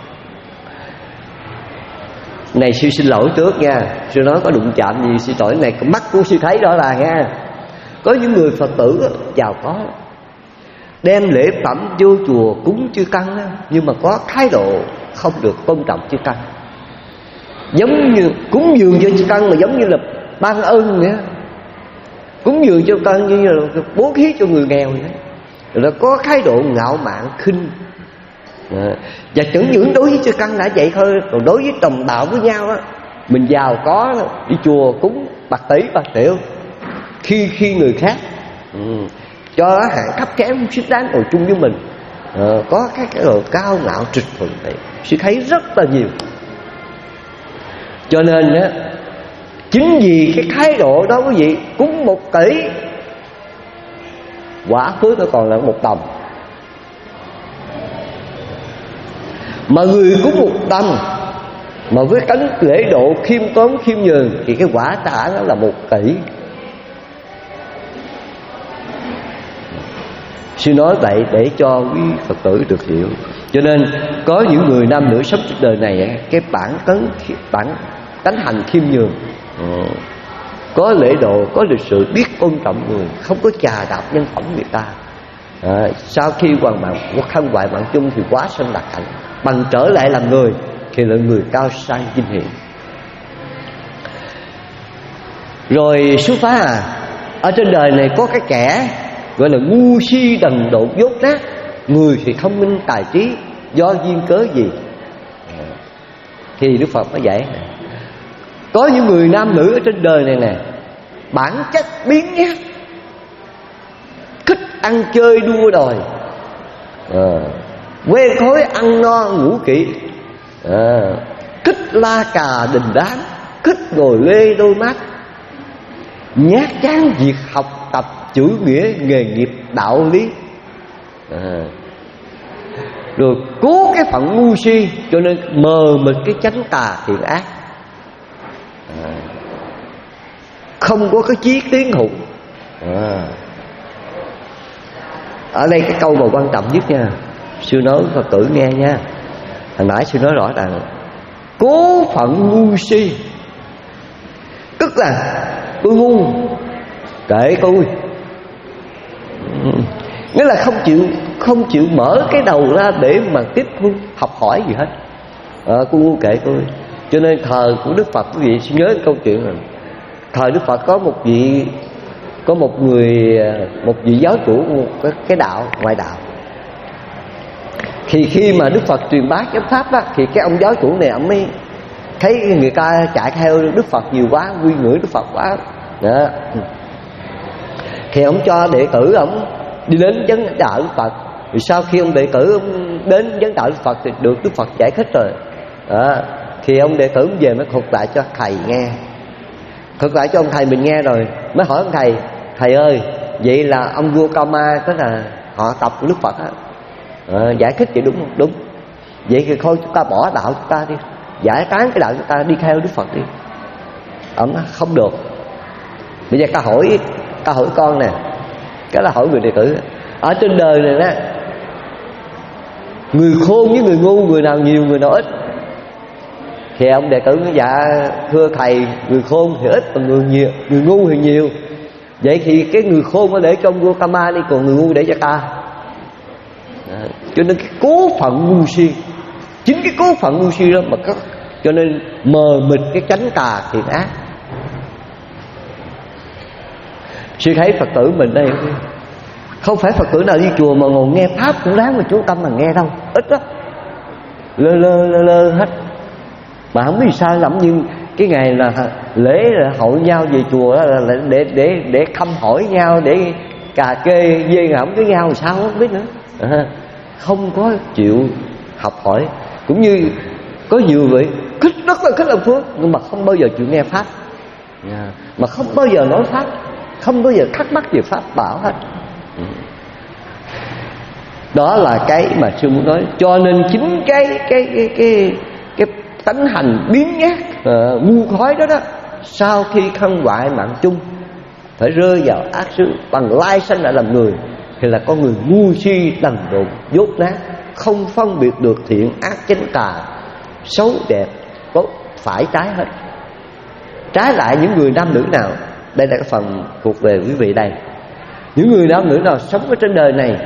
này, sư xin lỗi trước nha, sư nói có đụng chạm gì sư lỗi này, mắt của sư thấy đó là nha, có những người Phật tử á, giàu có, đem lễ phẩm vô chùa cúng chư tăng á, nhưng mà có thái độ không được tôn trọng chư tăng, giống như cúng dường cho chư tăng mà giống như là ban ơn vậy, cúng dường cho tăng như là bố thí cho người nghèo vậy. Rồi là có thái độ ngạo mạn khinh, à, và chẳng những đối với chư tăng đã vậy thôi, còn đối với đồng đạo với nhau á, mình giàu có đi chùa cúng bạc tỷ bạc triệu, khi khi người khác ừ, cho hạng thấp kém không xứng đáng ngồi chung với mình, à, có cái cái độ cao ngạo trịch thuận này, sẽ thấy rất là nhiều. Cho nên á, chính vì cái thái độ đó quý vị, cúng một tỷ quả phước nó còn là một đồng, mà người cúng một đồng mà với cánh lễ độ khiêm tốn khiêm nhường thì cái quả trả nó là một tỷ. Sư nói vậy để cho quý Phật tử được hiểu. Cho nên có những người nam nữ sống trên đời này, cái bản tấn bản tánh hành khiêm nhường, có lễ độ, có lịch sự, biết tôn trọng người, không có chà đạp nhân phẩm người ta, à, sau khi hoàn mạng không hoại mạng chung thì quá sanh đạt hạnh, bằng trở lại làm người thì là người cao sang vinh hiển. Rồi xuất phát à, ở trên đời này có cái kẻ gọi là ngu si đần độn dốt nát, người thì thông minh tài trí, do duyên cớ gì thì Đức Phật mới dạy. Có những người nam nữ ở trên đời này nè, bản chất biến nhát, thích ăn chơi đua đòi, à, quen thói ăn no ngủ kỹ, à, thích la cà đình đám, thích ngồi lê đôi mắt, nhát chán việc học tập chữ nghĩa nghề nghiệp đạo lý, à, rồi cố cái phận ngu si cho nên mờ mịt cái chánh tà thiện ác, à, không có cái chí tiến thủ. à. Ở đây cái câu mà quan trọng nhất nha, sư nói Phật tử nghe nha. Hồi nãy sư nói rõ ràng cố phận ngu si, tức là tôi ngu kệ tôi, nghĩa là không chịu không chịu mở cái đầu ra để mà tiếp thu học hỏi gì hết. à, Tôi ngu kệ tôi. Cho nên thời của Đức Phật, quý vị nhớ câu chuyện này. Thời Đức Phật có một vị có một người một vị giáo chủ một cái, cái đạo ngoại đạo. Thì khi mà Đức Phật truyền bá chánh pháp á, thì cái ông giáo chủ này ông mới thấy người ta chạy theo Đức Phật nhiều quá, quy ngưỡng Đức Phật quá đó. Thì ông cho đệ tử ông đi đến vấn đạo Đức Phật. Thì sau khi ông đệ tử ông đến vấn đạo Đức Phật thì được Đức Phật giải thích rồi đó. Thì ông đệ tử về mới thuật lại cho thầy nghe, thuật lại cho ông thầy mình nghe rồi mới hỏi ông thầy: thầy ơi, vậy là ông vua Kama tức là họ tập của Đức Phật á, à, giải thích vậy đúng không? Đúng. Vậy thì thôi chúng ta bỏ đạo chúng ta đi, giải tán cái đạo chúng ta đi theo Đức Phật đi. Ông nói không được. Bây giờ ta hỏi ta hỏi con nè, cái là hỏi người đệ tử. Ở trên đời này đó, người khôn với người ngu, người nào nhiều người nào ít? Thì ông đệ tử nói: dạ thưa thầy, người khôn thì ít, còn người nhiều, người ngu thì nhiều. Vậy thì cái người khôn nó để cho ông vua Kama đi, còn người ngu để cho ta. Đó. Cho nên cái cố phận ngu si, chính cái cố phận ngu si đó mà có, cho nên mờ mịt cái chánh tà thiện ác. Sư thấy Phật tử mình đây không phải Phật tử nào đi chùa mà ngồi nghe pháp cũng đáng mà chú tâm mà nghe đâu, ít lắm, lơ lơ lơ lơ hết. Mà không biết sao lắm, nhưng cái ngày là lễ là hội nhau về chùa đó là để để để thăm hỏi nhau, để cà kê dê ngỗng với nhau, sao không biết nữa. À, không có chịu học hỏi. Cũng như có nhiều vị thích rất là thích làm phước, nhưng mà không bao giờ chịu nghe pháp, à, mà không bao giờ nói pháp, không bao giờ thắc mắc về pháp bảo hết. Đó là cái mà sư muốn nói. Cho nên chính cái cái cái cái cái tánh hành biến nhát, uh, ngu khói đó đó, sau khi thân hoại mạng chung phải rơi vào ác sự, bằng lai sanh lại làm người, thì là con người ngu si đần độn dốt nát, không phân biệt được thiện ác chánh tà, xấu đẹp, tốt phải trái hết. Trái lại những người nam nữ nào, đây là cái phần thuộc về quý vị đây, những người nam nữ nào sống ở trên đời này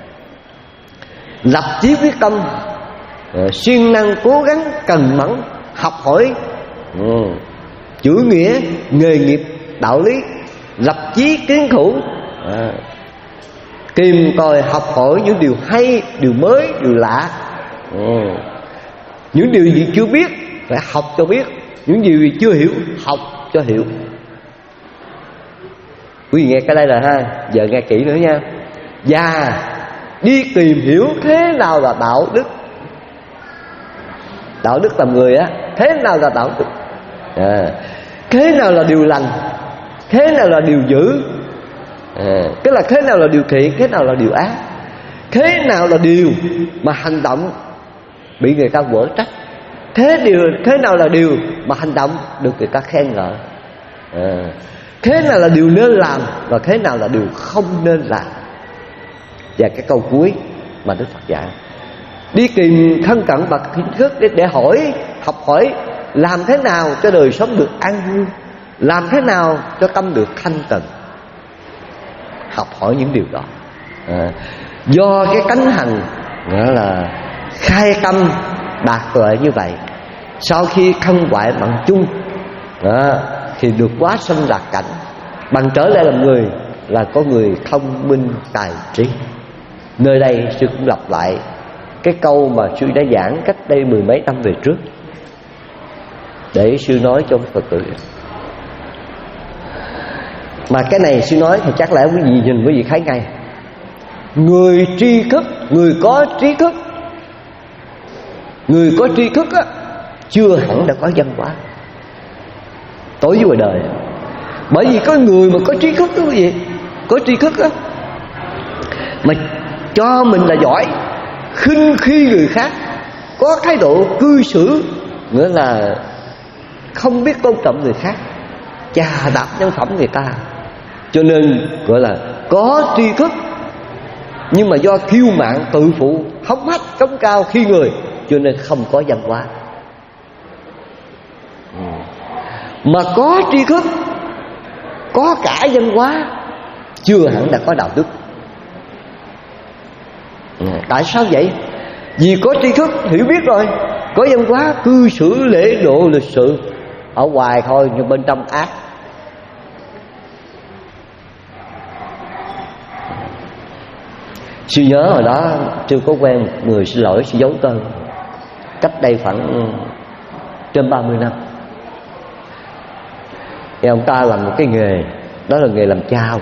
lập chí quyết tâm, uh, siêng năng cố gắng cần mẫn học hỏi uh, chữ nghĩa nghề nghiệp đạo lý, lập chí kiến thủ, uh, tìm tòi học hỏi những điều hay, điều mới, điều lạ, uh, những điều gì chưa biết phải học cho biết, những điều gì chưa hiểu học cho hiểu. Quý vị nghe cái đây là ha, giờ nghe kỹ nữa nha. Và đi tìm hiểu thế nào là đạo đức. Đạo đức làm người á, thế nào là đạo đức, à, thế nào là điều lành, thế nào là điều dữ, à, tức là thế nào là điều thiện, thế nào là điều ác, thế nào là điều mà hành động bị người ta quở trách, thế điều thế nào là điều mà hành động được người ta khen ngợi, à, thế nào là điều nên làm và thế nào là điều không nên làm. Và cái câu cuối mà Đức Phật dạy, đi tìm thân cận bậc hiền thức để, để hỏi, học hỏi làm thế nào cho đời sống được an vui, làm thế nào cho tâm được thanh tịnh, học hỏi những điều đó. À, Do cái cánh hành nghĩa là khai tâm đạt tuệ như vậy, sau khi thân hoại mạng chung đó, thì được quá sanh lạc cảnh, bằng trở lại làm người, là có người thông minh tài trí. Nơi đây sư cũng lặp lại cái câu mà sư đã giảng cách đây mười mấy năm về trước, để sư nói cho Phật tử. Mà cái này sư nói thì chắc lẽ quý vị nhìn quý vị thấy ngay. Người tri thức, người có trí thức, người có tri thức á, chưa hẳn đã có văn hóa tối với ngoài đời. Bởi vì có người mà có trí thức đó quý vị, có tri thức á, mà cho mình là giỏi, khinh khi người khác, có thái độ cư xử nghĩa là không biết tôn trọng người khác, chà đạp nhân phẩm người ta, cho nên gọi là có tri thức, nhưng mà do kiêu mạn tự phụ, hống hách cống cao khi người, cho nên không có văn hóa. Mà có tri thức, có cả văn hóa, chưa hẳn là có đạo đức. Tại sao vậy? Vì có tri thức hiểu biết rồi, có văn hóa cư xử lễ độ lịch sự, ở ngoài thôi nhưng bên trong ác. Sư nhớ hồi đó chưa có quen một người, xin lỗi sư giấu tên, cách đây khoảng trên ba mươi năm. Thì ông ta làm một cái nghề, đó là nghề làm chao.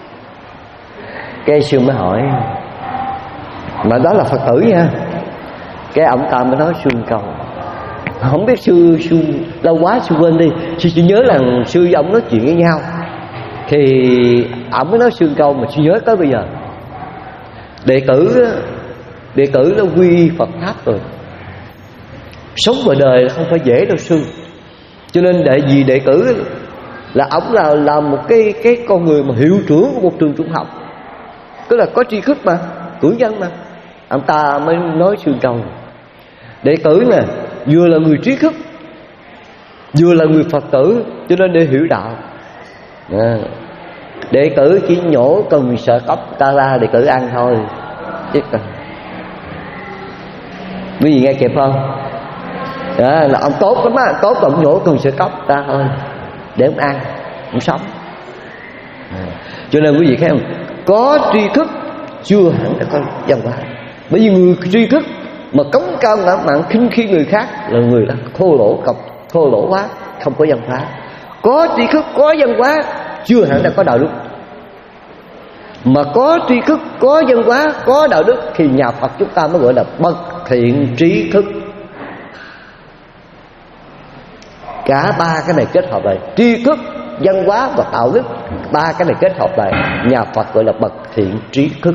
Cái sư mới hỏi, mà đó là Phật tử nha. Cái ông ta mới nói sư câu, không biết sư sư lâu quá sư quên đi, sư chỉ nhớ là sư với ông nói chuyện với nhau. Thì ông mới nói sư câu mà sư nhớ tới bây giờ. Đệ tử Đệ tử nó quy Phật Pháp rồi, sống ngoài đời không phải dễ đâu sư. Cho nên đệ vì đệ tử là ông là là một cái cái con người mà hiệu trưởng của một trường trung học, tức là có tri thức mà, cử nhân mà. Ông ta mới nói sư câu, đệ tử nè, vừa là người trí thức, vừa là người Phật tử, cho nên để hiểu đạo. À, đệ tử chỉ nhổ cần sợ cốc ta ra đệ tử ăn thôi, chứ cần. Quý vị nghe kịp không? Đó, là ông tốt lắm á, tốt là ông nhổ cần sợ cốc ta thôi, để ông ăn, ông sống. À, cho nên quý vị thấy không? Có tri thức chưa hẳn đã có văn hóa. Bởi vì người tri thức mà cống cao ngã mạn khinh khi người khác là người đã thô lỗ, cọc thô lỗ quá, không có văn hóa. Có tri thức, có văn hóa chưa hẳn đã có đạo đức. Mà có tri thức, có văn hóa, có đạo đức thì nhà Phật chúng ta mới gọi là bậc thiện trí thức. Cả ba cái này kết hợp lại, tri thức, văn hóa và đạo đức, ba cái này kết hợp lại, nhà Phật gọi là bậc thiện trí thức.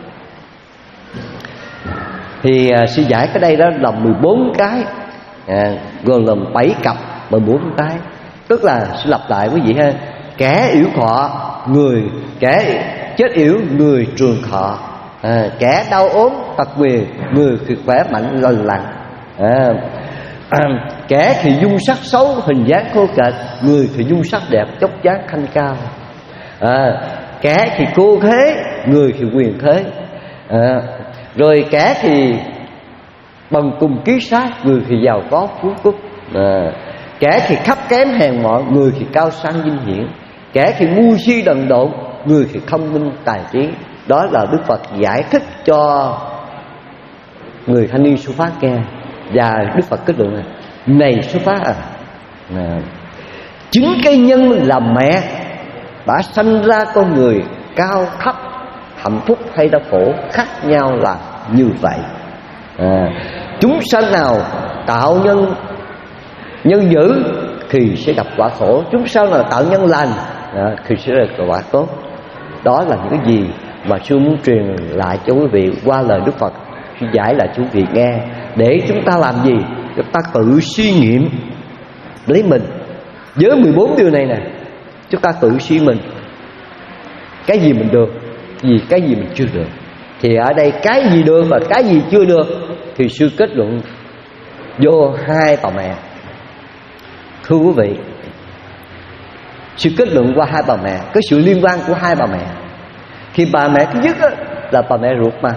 Thì à, sư giải cái đây đó là mười bốn cái, à, gồm là bảy cặp mười bốn cái. Tức là sư lặp lại quý vị ha: kẻ yểu thọ người, kẻ chết yểu người trường thọ, à, kẻ đau ốm tật nguyền người thì khỏe mạnh lành lặn, à, à, kẻ thì dung sắc xấu hình dáng khô kệch, người thì dung sắc đẹp chốc dáng thanh cao, à, kẻ thì cô thế người thì quyền thế, à, rồi kẻ thì bằng cùng kiết sát, người thì giàu có phú cúc, à, kẻ thì khắp kém hèn mọn, người thì cao sang vinh hiển, kẻ thì ngu si đần độn, người thì thông minh tài trí. Đó là Đức Phật giải thích cho người thanh niên xuất phát nghe. Và Đức Phật kết luận này: này xuất phát à, à, chính cái nhân làm mẹ đã sanh ra con người cao thấp, hạnh phúc hay đau khổ khác nhau là như vậy. À, chúng sanh nào tạo nhân nhân dữ thì sẽ gặp quả khổ, chúng sanh nào tạo nhân lành à, thì sẽ gặp quả tốt. Đó là những cái gì mà sư muốn truyền lại cho quý vị qua lời Đức Phật, sư giải lại cho quý vị nghe, để chúng ta làm gì? Chúng ta tự suy nghiệm lấy mình. Với mười bốn điều này nè, chúng ta tự suy mình, cái gì mình được, gì cái gì mình chưa được. Thì ở đây cái gì được và cái gì chưa được thì sư kết luận vô hai bà mẹ. Thưa quý vị, sư kết luận qua hai bà mẹ, có sự liên quan của hai bà mẹ. Thì bà mẹ thứ nhất á, là bà mẹ ruột mà.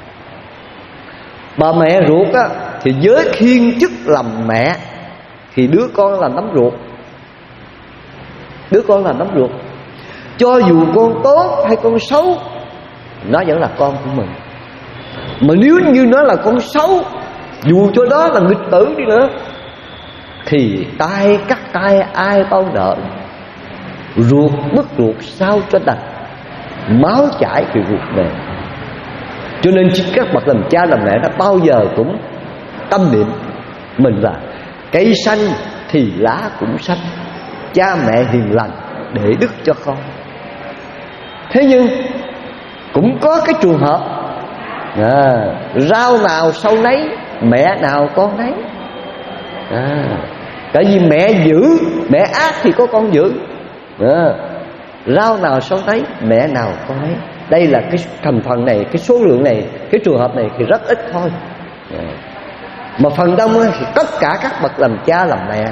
Bà mẹ ruột á thì với thiên chức làm mẹ thì đứa con là nắm ruột. Đứa con là nắm ruột. Cho dù con tốt hay con xấu, nó vẫn là con của mình. Mà nếu như nó là con xấu, dù cho đó là nghịch tử đi nữa, thì tay cắt tay ai bao nợ. Ruột mất ruột sao cho đành, máu chảy thì ruột mềm. Cho nên các bậc làm cha làm mẹ đã bao giờ cũng tâm niệm mình là cây xanh thì lá cũng xanh, cha mẹ hiền lành để đức cho con. Thế nhưng cũng có cái trường hợp à, rau nào sâu nấy, mẹ nào con nấy. à, Tại vì mẹ dữ, mẹ ác thì có con dữ. à, Rau nào sâu nấy, mẹ nào con nấy. Đây là cái thành phần này, cái số lượng này, cái trường hợp này thì rất ít thôi. à, Mà phần đông thì tất cả các bậc làm cha làm mẹ,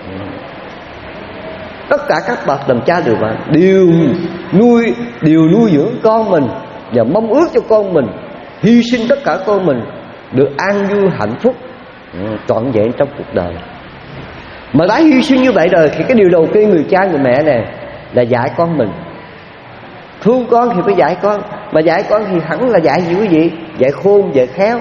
tất cả các bậc làm cha đều mà đều nuôi đều nuôi dưỡng con mình và mong ước cho con mình hy sinh tất cả con mình được an vui hạnh phúc trọn vẹn trong cuộc đời. Mà đã hy sinh như vậy rồi thì cái điều đầu tiên người cha người mẹ này là dạy con mình. Thương con thì phải dạy con, mà dạy con thì hẳn là dạy gì quý vị? Dạy khôn, dạy khéo,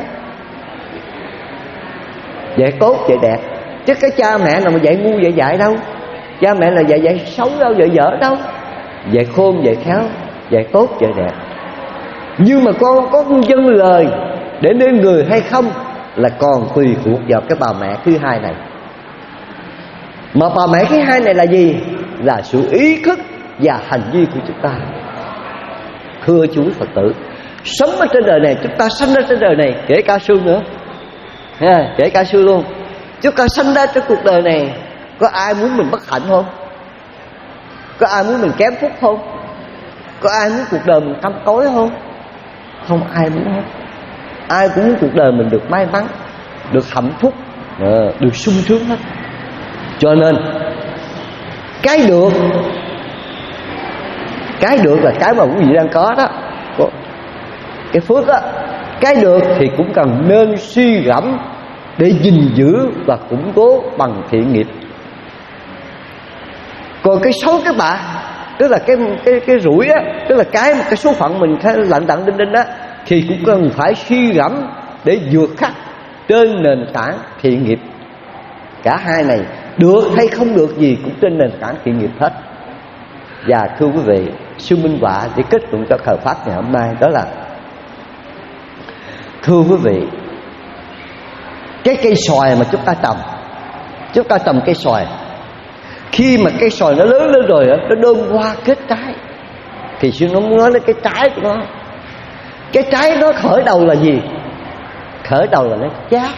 dạy tốt, dạy đẹp. Chứ cái cha mẹ nào mà dạy ngu dạy dạy đâu. Cha mẹ là dạy dạy xấu đâu, dạy dở đâu. Dạy khôn, dạy khéo, dạy tốt, dạy đẹp. Nhưng mà con có dâng lời để nên người hay không là còn tùy thuộc vào cái bà mẹ thứ hai này. Mà bà mẹ thứ hai này là gì? Là sự ý thức và hành vi của chúng ta. Thưa chú Phật tử, sống ở trên đời này, chúng ta sanh ra trên đời này, kể cả sư nữa, ha, kể cả sư luôn. Chúng ta sanh ra trên cuộc đời này, có ai muốn mình bất hạnh không? Có ai muốn mình kém phúc không? Có ai muốn cuộc đời mình tăm tối không? Không ai muốn hết. Ai cũng muốn cuộc đời mình được may mắn, được hạnh phúc, được sung sướng hết. Cho nên cái được, cái được là cái mà quý vị đang có đó, cái phước đó. Cái được thì cũng cần nên suy gẫm để gìn giữ và củng cố bằng thiện nghiệp. Còn cái xấu các bạn, tức là cái cái cái rủi á, tức là cái cái số phận mình cái lận đận đinh đinh á, thì cũng cần phải suy gẫm để vượt khắc trên nền tảng thiện nghiệp. Cả hai này được hay không được gì cũng trên nền tảng thiện nghiệp hết. Và thưa quý vị, sư minh họa để kết luận cho khởi pháp ngày hôm nay đó là, thưa quý vị, cái cây xoài mà chúng ta trồng, chúng ta trồng cây xoài, khi mà cây xoài nó lớn lên rồi nó đơm hoa kết trái, thì sư nó muốn nói đến cái trái của nó. Cái trái nó khởi đầu là gì? Khởi đầu là nó chát,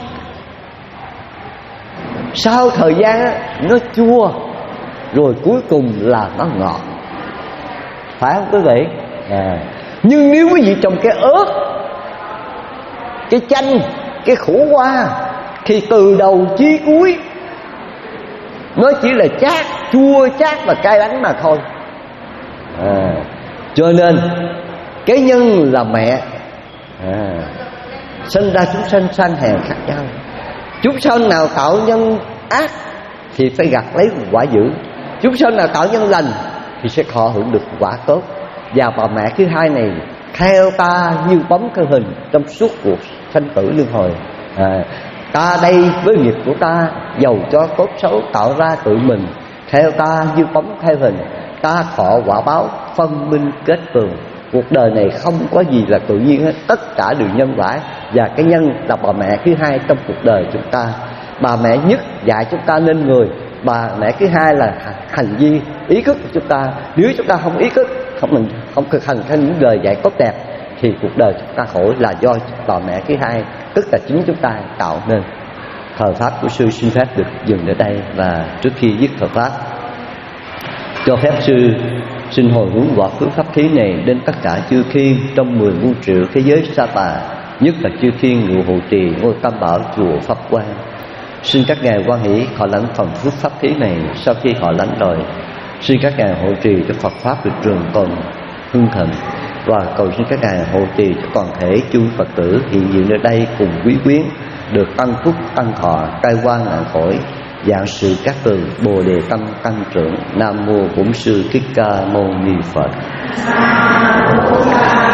sau thời gian á, nó chua, rồi cuối cùng là nó ngọt. Phải không quý vị? À. Nhưng nếu quý vị trồng cái ớt, cái chanh, cái khổ qua, thì từ đầu chí cuối nó chỉ là chát, chua chát và cay đắng mà thôi. À. Cho nên cái nhân là mẹ, à, sinh ra chúng sanh sang hèn khác nhau. Chúng sanh nào tạo nhân ác thì phải gặt lấy quả dữ, chúng sanh nào tạo nhân lành thì sẽ thọ hưởng được quả tốt. Và bà mẹ thứ hai này theo ta như bóng thân hình trong suốt cuộc sanh tử luân hồi. à, Ta đây với nghiệp của ta, dầu cho tốt xấu tạo ra tự mình, theo ta như bóng theo hình, ta thọ quả báo phân minh kết tường. Cuộc đời này không có gì là tự nhiên hết, tất cả đều nhân quả. Và cái nhân là bà mẹ thứ hai trong cuộc đời chúng ta. Bà mẹ nhất dạy chúng ta nên người, bà mẹ thứ hai là hành vi, ý thức của chúng ta. Nếu chúng ta không ý thức, không mình không thực hành theo những lời dạy tốt đẹp, thì cuộc đời chúng ta khổ là do bà mẹ thứ hai, tức là chính chúng ta tạo nên. Thời pháp của sư xin phép được dừng ở đây. Và trước khi dứt thời pháp, cho phép sư xin hồi hướng quả phước pháp thí này đến tất cả chư thiên trong mười muôn triệu thế giới sa tà, nhất là chư thiên ngự hộ trì ngôi tam bảo chùa Pháp Quan. Xin các ngài hoan hỷ họ lãnh phần phước pháp thí này. Sau khi họ lãnh rồi, xin các ngài hộ trì cho Phật pháp được trường tồn hưng thịnh. Và cầu xin các ngài hộ trì cho toàn thể chư Phật tử hiện diện ở đây cùng quý quyến được tăng phúc tăng thọ, cai quan nạn khỏi, dạng sự các từ Bồ đề tâm tăng trưởng. Nam mô Bổn Sư Thích Ca Mâu Ni Phật.